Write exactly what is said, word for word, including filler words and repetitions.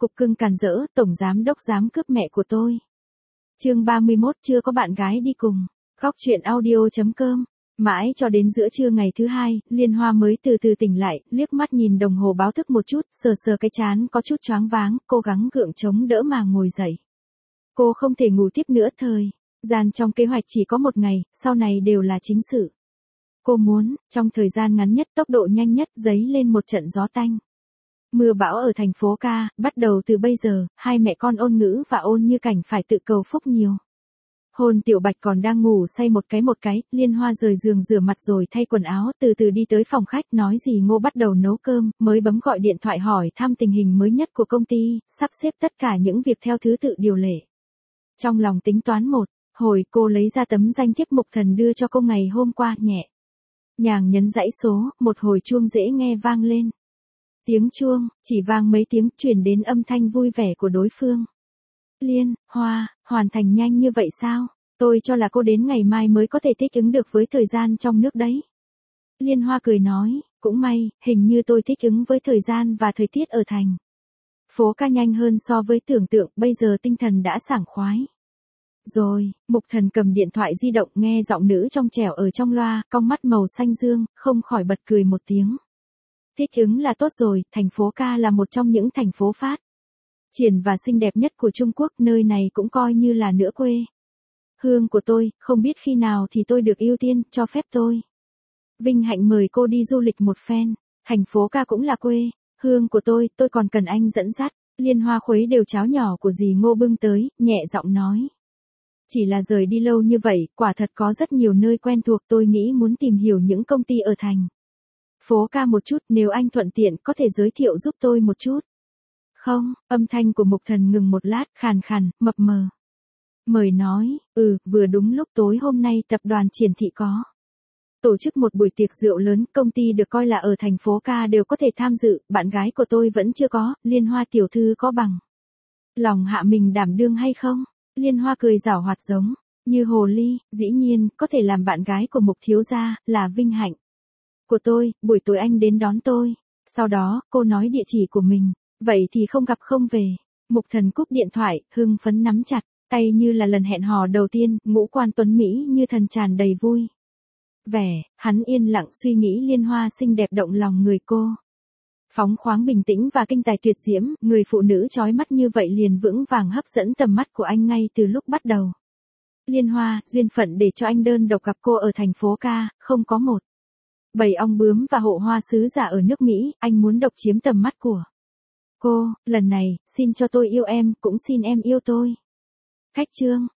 cục cưng càn rỡ, tổng giám đốc dám cướp mẹ của tôi. Chương ba mươi mốt chưa có bạn gái đi cùng. Góc truyện audio chấm com. Mãi cho đến giữa trưa ngày thứ hai, Liên Hoa mới từ từ tỉnh lại, liếc mắt nhìn đồng hồ báo thức một chút, sờ sờ cái trán có chút choáng váng, cố gắng gượng chống đỡ mà ngồi dậy. Cô không thể ngủ tiếp nữa, thời gian trong kế hoạch chỉ có một ngày, sau này đều là chính sự. Cô muốn, trong thời gian ngắn nhất, tốc độ nhanh nhất, dấy lên một trận gió tanh. Mưa bão ở thành phố ca, bắt đầu từ bây giờ, hai mẹ con Ôn Ngữ và Ôn Như Cảnh phải tự cầu phúc nhiều. Hồn Tiểu Bạch còn đang ngủ say một cái một cái, Liên Hoa rời giường rửa mặt rồi thay quần áo, từ từ đi tới phòng khách, nói gì Ngô bắt đầu nấu cơm, mới bấm gọi điện thoại hỏi thăm tình hình mới nhất của công ty, sắp xếp tất cả những việc theo thứ tự điều lệ. Trong lòng tính toán một hồi, cô lấy ra tấm danh thiếp Mục Thần đưa cho cô ngày hôm qua, nhẹ nhàng nhấn dãy số, một hồi chuông dễ nghe vang lên. Tiếng chuông, chỉ vang mấy tiếng, truyền đến âm thanh vui vẻ của đối phương. Liên Hoa, hoàn thành nhanh như vậy sao? Tôi cho là cô đến ngày mai mới có thể thích ứng được với thời gian trong nước đấy. Liên Hoa cười nói, cũng may, hình như tôi thích ứng với thời gian và thời tiết ở thành phố ca nhanh hơn so với tưởng tượng, bây giờ tinh thần đã sảng khoái. Rồi, Mục Thần cầm điện thoại di động, nghe giọng nữ trong trẻo ở trong loa, cong mắt màu xanh dương, không khỏi bật cười một tiếng. Thích ứng là tốt rồi, thành phố ca là một trong những thành phố phát triển và xinh đẹp nhất của Trung Quốc, nơi này cũng coi như là nửa quê hương của tôi, không biết khi nào thì tôi được ưu tiên, cho phép tôi vinh hạnh mời cô đi du lịch một phen. Thành phố ca cũng là quê hương của tôi, tôi còn cần anh dẫn dắt. Liên Hoa khuấy đều cháo nhỏ của dì Ngô bưng tới, nhẹ giọng nói. Chỉ là rời đi lâu như vậy, quả thật có rất nhiều nơi quen thuộc, tôi nghĩ muốn tìm hiểu những công ty ở thành phố ca một chút, nếu anh thuận tiện có thể giới thiệu giúp tôi một chút. Không, âm thanh của Mục Thần ngừng một lát, khàn khàn, mập mờ. Mời nói, ừ, vừa đúng lúc tối hôm nay tập đoàn Triển Thị có tổ chức một buổi tiệc rượu lớn, công ty được coi là ở thành phố ca đều có thể tham dự, bạn gái của tôi vẫn chưa có, Liên Hoa tiểu thư có bằng lòng hạ mình đảm đương hay không? Liên Hoa cười giảo hoạt giống như hồ ly, dĩ nhiên, có thể làm bạn gái của Mục thiếu gia, là vinh hạnh của tôi, buổi tối anh đến đón tôi. Sau đó, cô nói địa chỉ của mình, vậy thì không gặp không về. Mục Thần cúp điện thoại, hưng phấn nắm chặt tay như là lần hẹn hò đầu tiên, ngũ quan tuấn mỹ như thần tràn đầy vui vẻ, hắn yên lặng suy nghĩ Liên Hoa xinh đẹp động lòng người cô. Phóng khoáng bình tĩnh và kinh tài tuyệt diễm, người phụ nữ chói mắt như vậy liền vững vàng hấp dẫn tầm mắt của anh ngay từ lúc bắt đầu. Liên Hoa, duyên phận để cho anh đơn độc gặp cô ở thành phố ca, không có một bầy ong bướm và hộ hoa sứ giả ở nước Mỹ, anh muốn độc chiếm tầm mắt của cô, lần này, xin cho tôi yêu em, cũng xin em yêu tôi. Khách trương,